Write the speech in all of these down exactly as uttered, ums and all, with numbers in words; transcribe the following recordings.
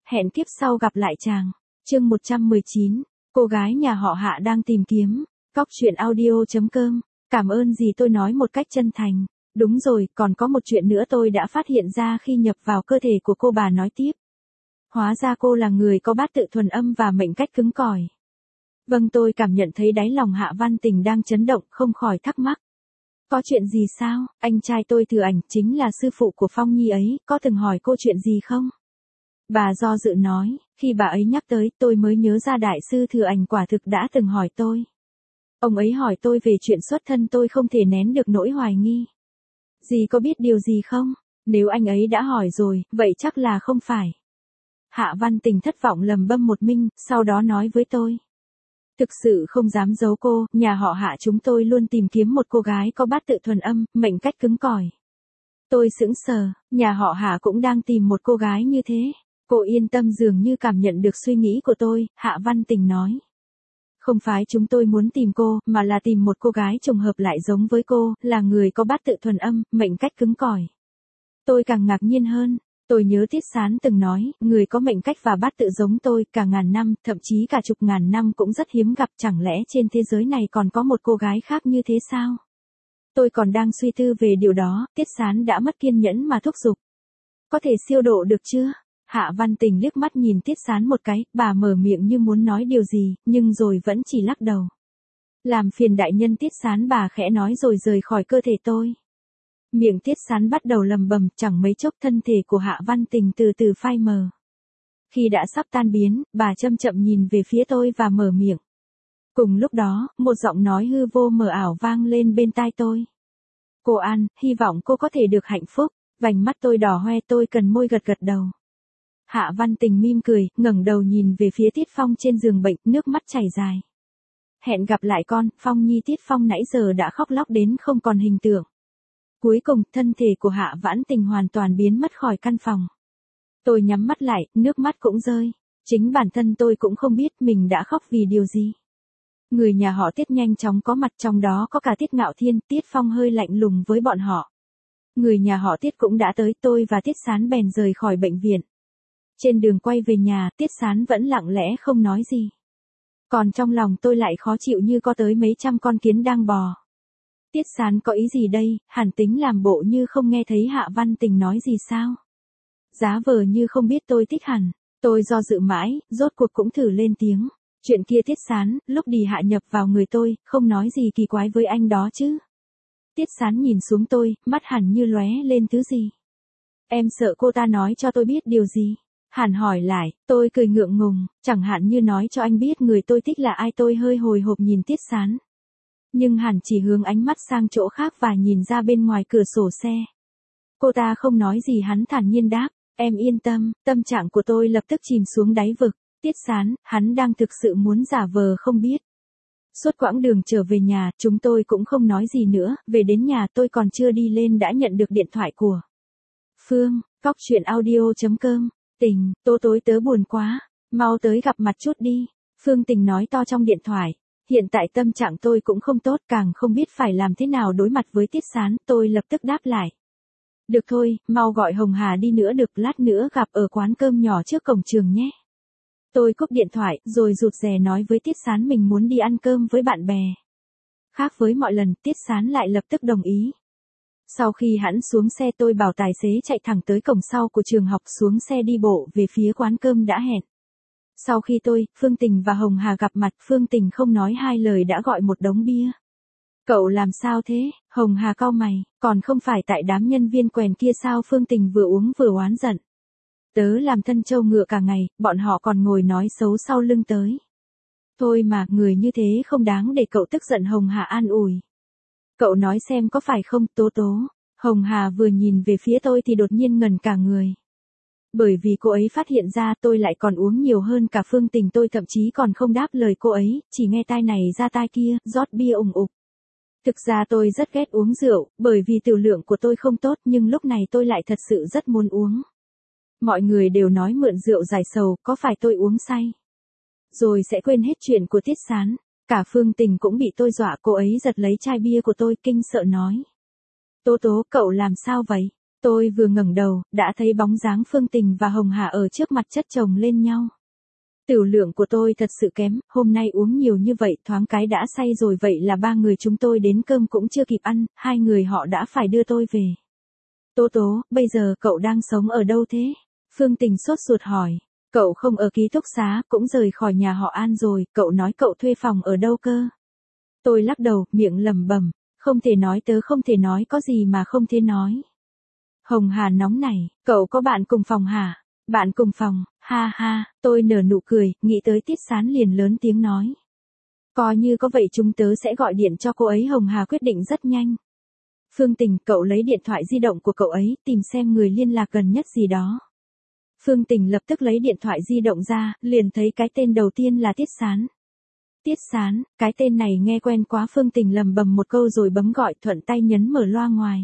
Hẹn kiếp sau gặp lại chàng. Chương một trăm mười chín, cô gái nhà họ Hạ đang tìm kiếm. Cóc truyện audio chấm com. Cảm ơn gì tôi nói một cách chân thành. Đúng rồi, còn có một chuyện nữa tôi đã phát hiện ra khi nhập vào cơ thể của cô, bà nói tiếp. Hóa ra cô là người có bát tự thuần âm và mệnh cách cứng cỏi. Vâng, tôi cảm nhận thấy đáy lòng Hạ Văn Tình đang chấn động, không khỏi thắc mắc. Có chuyện gì sao? Anh trai tôi Thừa Ảnh chính là sư phụ của Phong Nhi ấy, có từng hỏi cô chuyện gì không? Bà do dự nói, khi bà ấy nhắc tới tôi mới nhớ ra đại sư Thừa Ảnh quả thực đã từng hỏi tôi. Ông ấy hỏi tôi về chuyện xuất thân, tôi không thể nén được nỗi hoài nghi. Dì có biết điều gì không? Nếu anh ấy đã hỏi rồi, vậy chắc là không phải. Hạ Văn Tình thất vọng lầm bâm một mình, sau đó nói với tôi. Thực sự không dám giấu cô, nhà họ Hạ chúng tôi luôn tìm kiếm một cô gái có bát tự thuần âm, mệnh cách cứng cỏi. Tôi sững sờ, nhà họ Hạ cũng đang tìm một cô gái như thế. Cô yên tâm dường như cảm nhận được suy nghĩ của tôi, Hạ Văn Tình nói. Không phải chúng tôi muốn tìm cô, mà là tìm một cô gái trùng hợp lại giống với cô, là người có bát tự thuần âm, mệnh cách cứng cỏi. Tôi càng ngạc nhiên hơn. Tôi nhớ Tiết Sán từng nói, người có mệnh cách và bát tự giống tôi, cả ngàn năm, thậm chí cả chục ngàn năm cũng rất hiếm gặp, chẳng lẽ trên thế giới này còn có một cô gái khác như thế sao? Tôi còn đang suy tư về điều đó, Tiết Sán đã mất kiên nhẫn mà thúc giục. Có thể siêu độ được chưa? Hạ Văn Tình liếc mắt nhìn Tiết Sán một cái, bà mở miệng như muốn nói điều gì, nhưng rồi vẫn chỉ lắc đầu. Làm phiền đại nhân. Tiết Sán, bà khẽ nói rồi rời khỏi cơ thể tôi. Miệng Tiết Sán bắt đầu lầm bầm, chẳng mấy chốc thân thể của Hạ Văn Tình từ từ phai mờ. Khi đã sắp tan biến, bà chậm chậm nhìn về phía tôi và mở miệng. Cùng lúc đó, một giọng nói hư vô mờ ảo vang lên bên tai tôi. Cô An, hy vọng cô có thể được hạnh phúc. Vành mắt tôi đỏ hoe, tôi cần môi gật gật đầu. Hạ Văn Tình mỉm cười, ngẩng đầu nhìn về phía Tiết Phong trên giường bệnh, nước mắt chảy dài. Hẹn gặp lại con, Phong Nhi. Tiết Phong nãy giờ đã khóc lóc đến không còn hình tượng. Cuối cùng, thân thể của Hạ Vãn Tình hoàn toàn biến mất khỏi căn phòng. Tôi nhắm mắt lại, nước mắt cũng rơi. Chính bản thân tôi cũng không biết mình đã khóc vì điều gì. Người nhà họ Tiết nhanh chóng có mặt, trong đó có cả Tiết Ngạo Thiên. Tiết Phong hơi lạnh lùng với bọn họ. Người nhà họ Tiết cũng đã tới, tôi và Tiết Sán bèn rời khỏi bệnh viện. Trên đường quay về nhà, Tiết Sán vẫn lặng lẽ không nói gì. Còn trong lòng tôi lại khó chịu như có tới mấy trăm con kiến đang bò. Tiết Sán có ý gì đây, hẳn tính làm bộ như không nghe thấy Hạ Văn Tình nói gì sao? Giá vờ như không biết tôi thích hẳn. Tôi do dự mãi, rốt cuộc cũng thử lên tiếng. Chuyện kia Tiết Sán, lúc đi hạ nhập vào người tôi, không nói gì kỳ quái với anh đó chứ. Tiết Sán nhìn xuống tôi, mắt hẳn như lóe lên thứ gì. Em sợ cô ta nói cho tôi biết điều gì? Hàn hỏi lại, tôi cười ngượng ngùng, chẳng hạn như nói cho anh biết người tôi thích là ai. Tôi hơi hồi hộp nhìn Tiết Sán. Nhưng Hàn chỉ hướng ánh mắt sang chỗ khác và nhìn ra bên ngoài cửa sổ xe. Cô ta không nói gì, hắn thản nhiên đáp, em yên tâm. Tâm trạng của tôi lập tức chìm xuống đáy vực. Tiết Sán, hắn đang thực sự muốn giả vờ không biết. Suốt quãng đường trở về nhà, chúng tôi cũng không nói gì nữa. Về đến nhà tôi còn chưa đi lên đã nhận được điện thoại của Phương. Cóc truyện audio chấm com. Tình, tố tối tớ buồn quá, mau tới gặp mặt chút đi. Phương Tình nói to trong điện thoại. Hiện tại tâm trạng tôi cũng không tốt, càng không biết phải làm thế nào đối mặt với Tiết Sán. Tôi lập tức đáp lại. Được thôi, mau gọi Hồng Hà đi nữa được, lát nữa gặp ở quán cơm nhỏ trước cổng trường nhé. Tôi cúp điện thoại, rồi rụt rè nói với Tiết Sán mình muốn đi ăn cơm với bạn bè. Khác với mọi lần, Tiết Sán lại lập tức đồng ý. Sau khi hắn xuống xe, tôi bảo tài xế chạy thẳng tới cổng sau của trường học, xuống xe đi bộ về phía quán cơm đã hẹn. Sau khi tôi, Phương Tình và Hồng Hà gặp mặt, Phương Tình không nói hai lời đã gọi một đống bia. Cậu làm sao thế? Hồng Hà cau mày, còn không phải tại đám nhân viên quèn kia sao? Phương Tình vừa uống vừa oán giận. Tớ làm thân trâu ngựa cả ngày, bọn họ còn ngồi nói xấu sau lưng tới. Thôi mà, người như thế không đáng để cậu tức giận. Hồng Hà an ủi. Cậu nói xem có phải không, Tố Tố? Hồng Hà vừa nhìn về phía tôi thì đột nhiên ngẩn cả người. Bởi vì cô ấy phát hiện ra tôi lại còn uống nhiều hơn cả Phương Tình. Tôi thậm chí còn không đáp lời cô ấy, chỉ nghe tai này ra tai kia, rót bia ùng ục. Thực ra tôi rất ghét uống rượu, bởi vì tiểu lượng của tôi không tốt, nhưng lúc này tôi lại thật sự rất muốn uống. Mọi người đều nói mượn rượu giải sầu, có phải tôi uống say rồi sẽ quên hết chuyện của Tiết Sán. Cả Phương Tình cũng bị tôi dọa, cô ấy giật lấy chai bia của tôi, kinh sợ nói. Tố Tố, cậu làm sao vậy? Tôi vừa ngẩng đầu, đã thấy bóng dáng Phương Tình và Hồng Hà ở trước mặt chất chồng lên nhau. Tiểu lượng của tôi thật sự kém, hôm nay uống nhiều như vậy thoáng cái đã say rồi, vậy là ba người chúng tôi đến cơm cũng chưa kịp ăn, hai người họ đã phải đưa tôi về. Tố Tố, bây giờ cậu đang sống ở đâu thế? Phương Tình sốt ruột hỏi. Cậu không ở ký túc xá, cũng rời khỏi nhà họ An rồi, cậu nói cậu thuê phòng ở đâu cơ? Tôi lắc đầu, miệng lẩm bẩm, không thể nói tớ không thể nói, có gì mà không thể nói. Hồng Hà nóng nảy, cậu có bạn cùng phòng hả? Bạn cùng phòng, ha ha, tôi nở nụ cười, nghĩ tới Tiết Sán liền lớn tiếng nói. Coi như có vậy chúng tớ sẽ gọi điện cho cô ấy. Hồng Hà quyết định rất nhanh. Phương Tình, cậu lấy điện thoại di động của cậu ấy, tìm xem người liên lạc gần nhất gì đó. Phương Tình lập tức lấy điện thoại di động ra, liền thấy cái tên đầu tiên là Tiết Sán. Tiết Sán, cái tên này nghe quen quá. Phương Tình lầm bầm một câu rồi bấm gọi, thuận tay nhấn mở loa ngoài.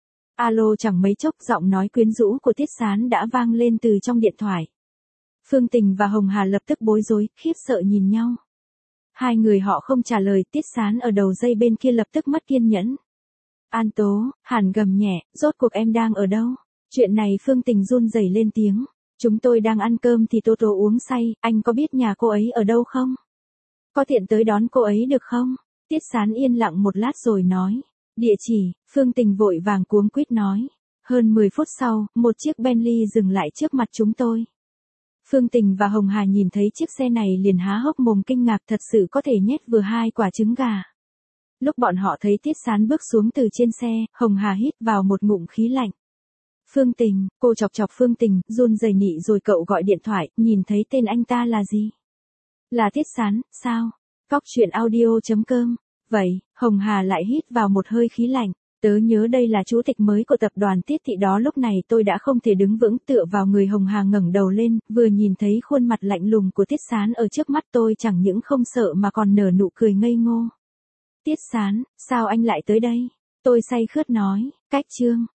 Alo, chẳng mấy chốc giọng nói quyến rũ của Tiết Sán đã vang lên từ trong điện thoại. Phương Tình và Hồng Hà lập tức bối rối, khiếp sợ nhìn nhau. Hai người họ không trả lời, Tiết Sán ở đầu dây bên kia lập tức mất kiên nhẫn. An Tố, Hàn gầm nhẹ, rốt cuộc em đang ở đâu? Chuyện này Phương Tình run rẩy lên tiếng. Chúng tôi đang ăn cơm thì Tố Tố uống say, anh có biết nhà cô ấy ở đâu không? Có tiện tới đón cô ấy được không? Tiết Sán yên lặng một lát rồi nói. Địa chỉ, Phương Tình vội vàng cuống quýt nói. Hơn mười phút sau, một chiếc Bentley dừng lại trước mặt chúng tôi. Phương Tình và Hồng Hà nhìn thấy chiếc xe này liền há hốc mồm kinh ngạc, thật sự có thể nhét vừa hai quả trứng gà. Lúc bọn họ thấy Tiết Sán bước xuống từ trên xe, Hồng Hà hít vào một ngụm khí lạnh. Phương Tình, cô chọc chọc Phương Tình, run rẩy nị rồi cậu gọi điện thoại, nhìn thấy tên anh ta là gì? Là Tiết Sán, sao? Cóc truyện audio chấm com. Vậy, Hồng Hà lại hít vào một hơi khí lạnh. Tớ nhớ đây là chủ tịch mới của tập đoàn Tiết Thị đó. Lúc này tôi đã không thể đứng vững, tựa vào người Hồng Hà ngẩng đầu lên, vừa nhìn thấy khuôn mặt lạnh lùng của Tiết Sán ở trước mắt tôi chẳng những không sợ mà còn nở nụ cười ngây ngô. Tiết Sán, sao anh lại tới đây? Tôi say khướt nói, cách chương.